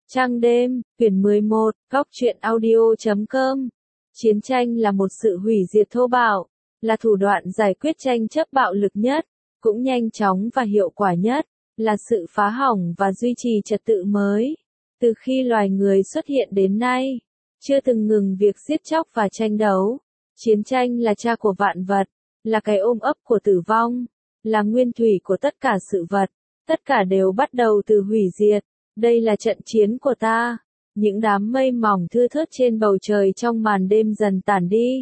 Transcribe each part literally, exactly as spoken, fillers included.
Trăng đêm, quyển mười một, góc truyện audio chấm com. Chiến tranh là một sự hủy diệt thô bạo, là thủ đoạn giải quyết tranh chấp bạo lực nhất, cũng nhanh chóng và hiệu quả nhất, là sự phá hỏng và duy trì trật tự mới. Từ khi loài người xuất hiện đến nay, chưa từng ngừng việc giết chóc và tranh đấu. Chiến tranh là cha của vạn vật, là cái ôm ấp của tử vong, là nguyên thủy của tất cả sự vật. Tất cả đều bắt đầu từ hủy diệt. Đây là trận chiến của ta. Những đám mây mỏng thưa thớt trên bầu trời trong màn đêm dần tản đi.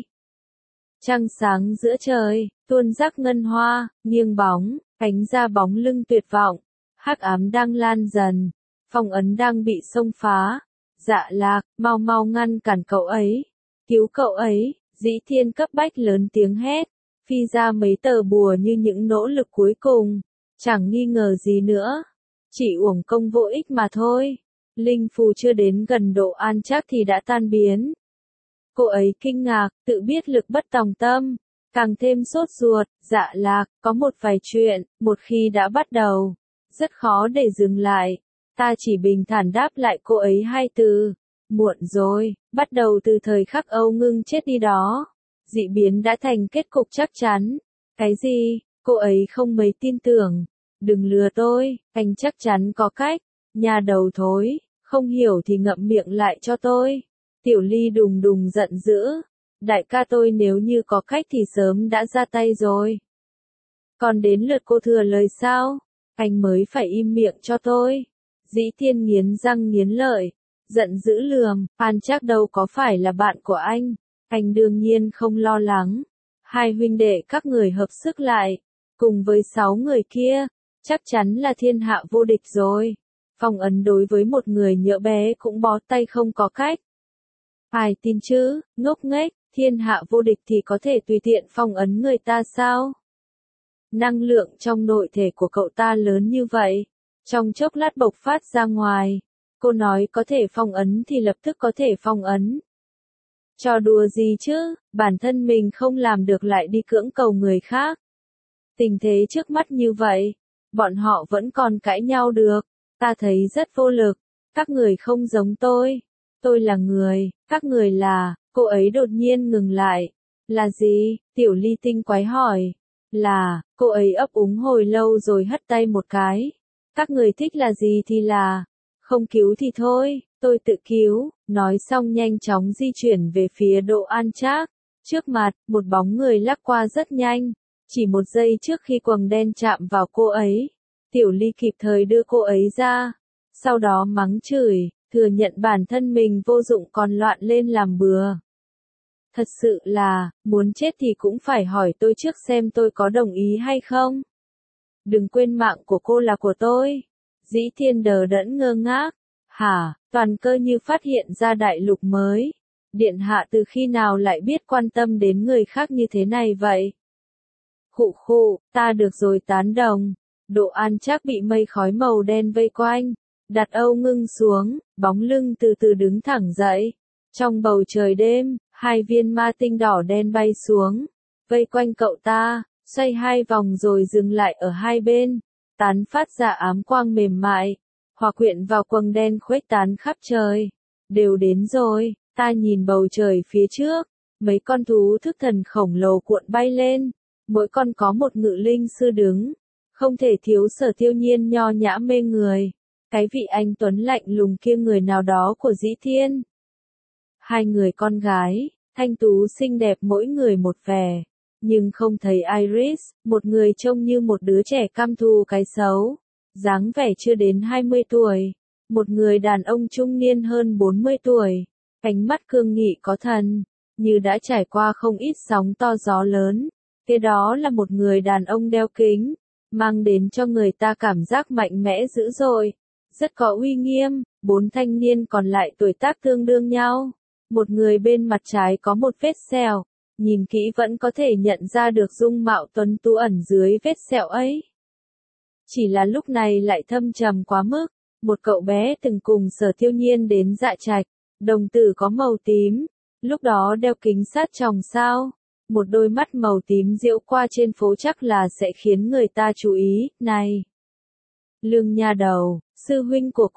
Trăng sáng giữa trời, tuôn rác ngân hoa, nghiêng bóng, cánh ra bóng lưng tuyệt vọng. Hắc ám đang lan dần, phong ấn đang bị xông phá. Dạ Lạc, mau mau ngăn cản cậu ấy, cứu cậu ấy. Dĩ Thiên cấp bách lớn tiếng hét, phi ra mấy tờ bùa như những nỗ lực cuối cùng. Chẳng nghi ngờ gì nữa. Chỉ uổng công vô ích mà thôi. Linh phù chưa đến gần độ an chắc thì đã tan biến. Cô ấy kinh ngạc, tự biết lực bất tòng tâm, càng thêm sốt ruột. Dạ Lạc, có một vài chuyện, một khi đã bắt đầu, rất khó để dừng lại. Ta chỉ bình thản đáp lại cô ấy hai từ. Muộn rồi, bắt đầu từ thời khắc Âu Ngưng chết đi đó. Dị biến đã thành kết cục chắc chắn. Cái gì? Cô ấy không mấy tin tưởng. Đừng lừa tôi, anh chắc chắn có cách. Nhà đầu thối, không hiểu thì ngậm miệng lại cho tôi. Tiểu Ly đùng đùng giận dữ. Đại ca tôi nếu như có cách thì sớm đã ra tay rồi. Còn đến lượt cô thừa lời sao? Anh mới phải im miệng cho tôi. Dĩ Thiên nghiến răng nghiến lợi, giận dữ lườm, An Trác đâu có phải là bạn của anh. Anh đương nhiên không lo lắng. Hai huynh đệ các người hợp sức lại, cùng với sáu người kia, chắc chắn là thiên hạ vô địch rồi. Phong ấn đối với một người nhỡ bé cũng bó tay không có cách. Ai tin chứ, ngốc nghếch, thiên hạ vô địch thì có thể tùy tiện phong ấn người ta sao? Năng lượng trong nội thể của cậu ta lớn như vậy, trong chốc lát bộc phát ra ngoài. Cô nói có thể phong ấn thì lập tức có thể phong ấn. Trò đùa gì chứ, bản thân mình không làm được lại đi cưỡng cầu người khác. Tình thế trước mắt như vậy, bọn họ vẫn còn cãi nhau được. Ta thấy rất vô lực. Các người không giống tôi. Tôi là người, các người là. Cô ấy đột nhiên ngừng lại. Là gì? Tiểu Ly tinh quái hỏi. Là, cô ấy ấp úng hồi lâu rồi hất tay một cái. Các người thích là gì thì là. Không cứu thì thôi, tôi tự cứu. Nói xong nhanh chóng di chuyển về phía Độ An Trác. Trước mặt, một bóng người lắc qua rất nhanh. Chỉ một giây trước khi quầng đen chạm vào cô ấy, Tiểu Ly kịp thời đưa cô ấy ra. Sau đó mắng chửi, thừa nhận bản thân mình vô dụng còn loạn lên làm bừa. Thật sự là, muốn chết thì cũng phải hỏi tôi trước xem tôi có đồng ý hay không. Đừng quên mạng của cô là của tôi. Dĩ Thiên đờ đẫn ngơ ngác. Hả, toàn cơ như phát hiện ra đại lục mới. Điện hạ từ khi nào lại biết quan tâm đến người khác như thế này vậy? Khụ khụ, ta được rồi tán đồng. Độ An Trác bị mây khói màu đen vây quanh. Đặt Âu Ngưng xuống, bóng lưng từ từ đứng thẳng dậy. Trong bầu trời đêm, hai viên ma tinh đỏ đen bay xuống. Vây quanh cậu ta, xoay hai vòng rồi dừng lại ở hai bên. Tán phát ra ám quang mềm mại. Hòa quyện vào quầng đen khuếch tán khắp trời. Đều đến rồi, ta nhìn bầu trời phía trước. Mấy con thú thức thần khổng lồ cuộn bay lên. Mỗi con có một ngự linh sư đứng. Không thể thiếu Sở Tiêu Nhiên nho nhã mê người. Cái vị anh tuấn lạnh lùng kia người nào đó của Dĩ Thiên. Hai người con gái, thanh tú xinh đẹp mỗi người một vẻ. Nhưng không thấy Iris, một người trông như một đứa trẻ cam thù cái xấu. Dáng vẻ chưa đến hai mươi tuổi. Một người đàn ông trung niên hơn bốn mươi tuổi. Ánh mắt cương nghị có thần. Như đã trải qua không ít sóng to gió lớn. Kế đó là một người đàn ông đeo kính. Mang đến cho người ta cảm giác mạnh mẽ dữ dội. Rất có uy nghiêm. Bốn thanh niên còn lại tuổi tác tương đương nhau. Một người bên mặt trái có một vết sẹo. Nhìn kỹ vẫn có thể nhận ra được dung mạo tuấn tú ẩn dưới vết sẹo ấy. Chỉ là lúc này lại thâm trầm quá mức. Một cậu bé từng cùng Sở Tiêu Nhiên đến Dạ Trạch. Đồng tử có màu tím. Lúc đó đeo kính sát tròng sao. Một đôi mắt màu tím diễu qua trên phố chắc là sẽ khiến người ta chú ý. Này! Lương nha đầu, sư huynh của cô,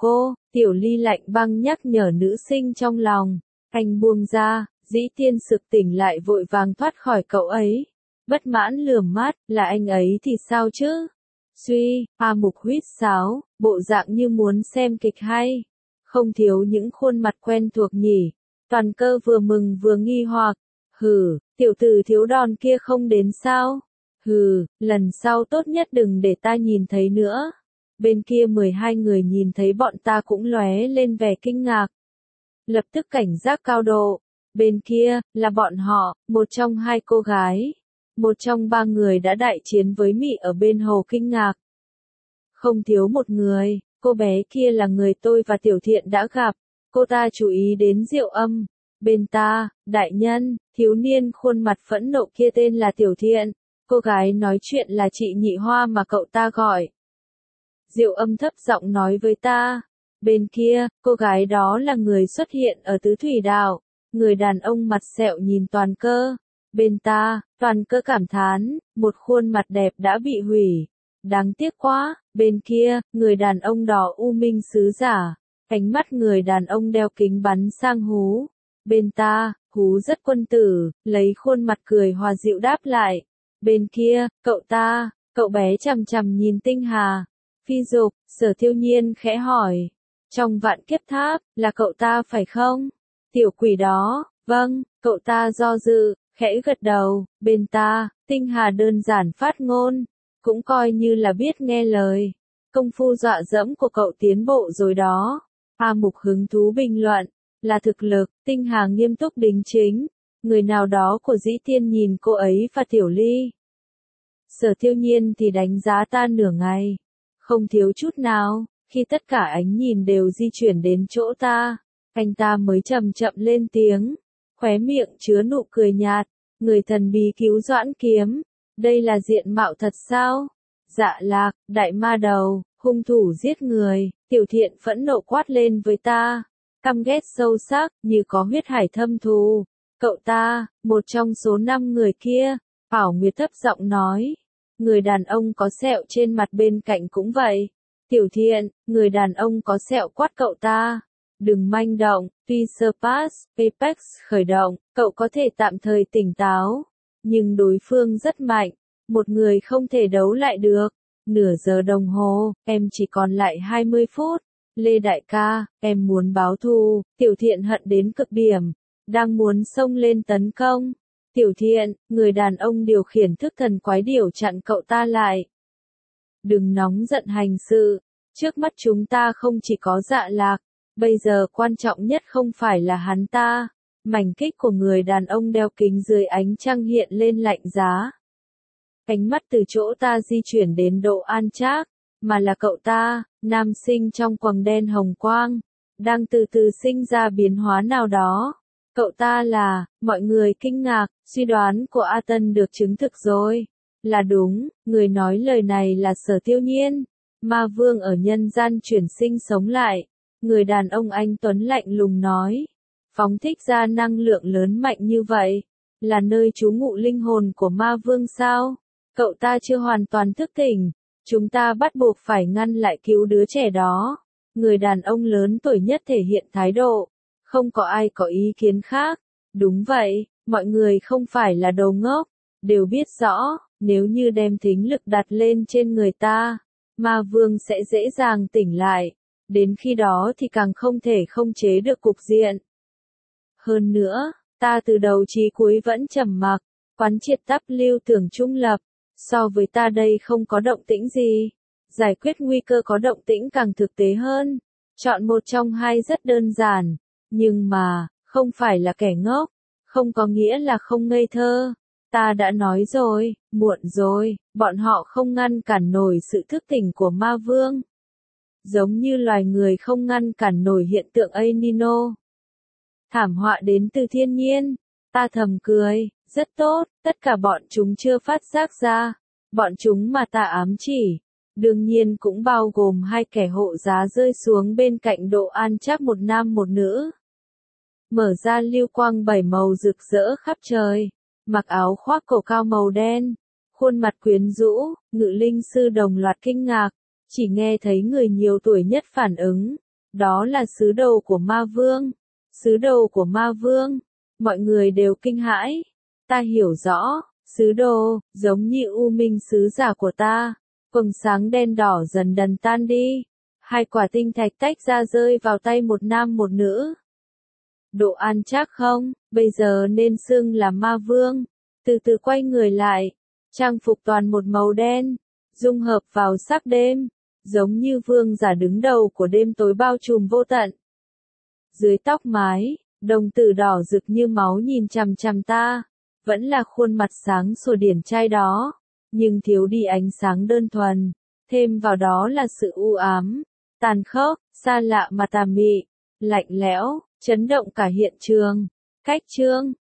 Tiểu Ly lạnh băng nhắc nhở nữ sinh trong lòng. Anh buông ra, Dĩ Tiên sực tỉnh lại vội vàng thoát khỏi cậu ấy. Bất mãn lườm mắt, là anh ấy thì sao chứ? Suy, A Mục huýt sáo, bộ dạng như muốn xem kịch hay. Không thiếu những khuôn mặt quen thuộc nhỉ. Toàn Cơ vừa mừng vừa nghi hoặc. Hừ, tiểu tử thiếu đòn kia không đến sao? Hừ, lần sau tốt nhất đừng để ta nhìn thấy nữa. Bên kia mười hai người nhìn thấy bọn ta cũng lóe lên vẻ kinh ngạc. Lập tức cảnh giác cao độ. Bên kia, là bọn họ, một trong hai cô gái. Một trong ba người đã đại chiến với Mị ở bên hồ kinh ngạc. Không thiếu một người, cô bé kia là người tôi và Tiểu Thiện đã gặp. Cô ta chú ý đến Diệu Âm. Bên ta, đại nhân, thiếu niên khuôn mặt phẫn nộ kia tên là Tiểu Thiện. Cô gái nói chuyện là chị Nhị Hoa mà cậu ta gọi. Diệu Âm thấp giọng nói với ta. Bên kia, cô gái đó là người xuất hiện ở Tứ Thủy Đảo. Người đàn ông mặt sẹo nhìn Toàn Cơ. Bên ta, Toàn Cơ cảm thán, một khuôn mặt đẹp đã bị hủy. Đáng tiếc quá, bên kia, người đàn ông đỏ u minh sứ giả. Ánh mắt người đàn ông đeo kính bắn sang Hú. Bên ta, Hú rất quân tử, lấy khuôn mặt cười hòa dịu đáp lại. Bên kia, cậu ta, cậu bé chằm chằm nhìn Tinh Hà. Phi Dục, Sở Thiêu Nhiên khẽ hỏi. Trong Vạn Kiếp Tháp, là cậu ta phải không? Tiểu quỷ đó, vâng, cậu ta do dự, khẽ gật đầu. Bên ta, Tinh Hà đơn giản phát ngôn. Cũng coi như là biết nghe lời. Công phu dọa dẫm của cậu tiến bộ rồi đó. A Mục hứng thú bình luận. Là thực lực, Tinh Hà nghiêm túc đính chính. Người nào đó của Dĩ Tiên nhìn cô ấy và Tiểu Ly. Sở Thiêu Nhiên thì đánh giá ta nửa ngày. Không thiếu chút nào, khi tất cả ánh nhìn đều di chuyển đến chỗ ta. Anh ta mới chậm chậm lên tiếng. Khóe miệng chứa nụ cười nhạt. Người thần bí cứu Doãn Kiếm. Đây là diện mạo thật sao? Dạ Lạc, đại ma đầu, hung thủ giết người. Tiểu Thiện phẫn nộ quát lên với ta. Căm ghét sâu sắc, như có huyết hải thâm thù. Cậu ta, một trong số năm người kia. Bảo Nguyệt thấp giọng nói. Người đàn ông có sẹo trên mặt bên cạnh cũng vậy. Tiểu Thiện, người đàn ông có sẹo quát cậu ta. Đừng manh động, tuy Surpass, Apex khởi động, cậu có thể tạm thời tỉnh táo. Nhưng đối phương rất mạnh. Một người không thể đấu lại được. Nửa giờ đồng hồ, em chỉ còn lại hai mươi phút. Lê đại ca, em muốn báo thù. Tiểu Thiện hận đến cực điểm. Đang muốn xông lên tấn công. Tiểu Thiện, người đàn ông điều khiển thức thần quái điểu chặn cậu ta lại. Đừng nóng giận hành sự. Trước mắt chúng ta không chỉ có Dạ Lạc. Bây giờ quan trọng nhất không phải là hắn ta. Mảnh kích của người đàn ông đeo kính dưới ánh trăng hiện lên lạnh giá. Ánh mắt từ chỗ ta di chuyển đến Độ An Trác. Mà là cậu ta, nam sinh trong quầng đen hồng quang. Đang từ từ sinh ra biến hóa nào đó. Cậu ta là, mọi người kinh ngạc, suy đoán của A Tân được chứng thực rồi. Là đúng, người nói lời này là Sở Tiêu Nhiên. Ma vương ở nhân gian chuyển sinh sống lại. Người đàn ông anh tuấn lạnh lùng nói. Phóng thích ra năng lượng lớn mạnh như vậy. Là nơi trú ngụ linh hồn của ma vương sao? Cậu ta chưa hoàn toàn thức tỉnh. Chúng ta bắt buộc phải ngăn lại cứu đứa trẻ đó. Người đàn ông lớn tuổi nhất thể hiện thái độ. Không có ai có ý kiến khác. Đúng vậy, mọi người không phải là đồ ngốc. Đều biết rõ, nếu như đem thính lực đặt lên trên người ta, ma vương sẽ dễ dàng tỉnh lại. Đến khi đó thì càng không thể không chế được cục diện. Hơn nữa, ta từ đầu chí cuối vẫn trầm mặc, quán triệt tắp lưu tưởng trung lập. So với ta đây không có động tĩnh gì. Giải quyết nguy cơ có động tĩnh càng thực tế hơn. Chọn một trong hai rất đơn giản. Nhưng mà, không phải là kẻ ngốc. Không có nghĩa là không ngây thơ. Ta đã nói rồi, muộn rồi, bọn họ không ngăn cản nổi sự thức tỉnh của ma vương. Giống như loài người không ngăn cản nổi hiện tượng El Nino. Thảm họa đến từ thiên nhiên. Ta thầm cười, rất tốt, tất cả bọn chúng chưa phát giác ra. Bọn chúng mà ta ám chỉ. Đương nhiên cũng bao gồm hai kẻ hộ giá rơi xuống bên cạnh Độ An Trác, một nam một nữ. Mở ra lưu quang bảy màu rực rỡ khắp trời. Mặc áo khoác cổ cao màu đen. Khuôn mặt quyến rũ, Ngự Linh sư đồng loạt kinh ngạc. Chỉ nghe thấy người nhiều tuổi nhất phản ứng. Đó là sứ đồ của ma vương. Sứ đồ của ma vương. Mọi người đều kinh hãi. Ta hiểu rõ, sứ đồ, giống như u minh sứ giả của ta. Quầng sáng đen đỏ dần dần tan đi. Hai quả tinh thạch tách ra rơi vào tay một nam một nữ. Độ an chắc không, bây giờ nên xưng là ma vương. Từ từ quay người lại. Trang phục toàn một màu đen. Dung hợp vào sắc đêm. Giống như vương giả đứng đầu của đêm tối bao trùm vô tận. Dưới tóc mái, đồng tử đỏ rực như máu nhìn chằm chằm ta. Vẫn là khuôn mặt sáng sủa điển trai đó. Nhưng thiếu đi ánh sáng đơn thuần. Thêm vào đó là sự u ám, tàn khốc, xa lạ mà tà mị, lạnh lẽo, chấn động cả hiện trường. Cách chương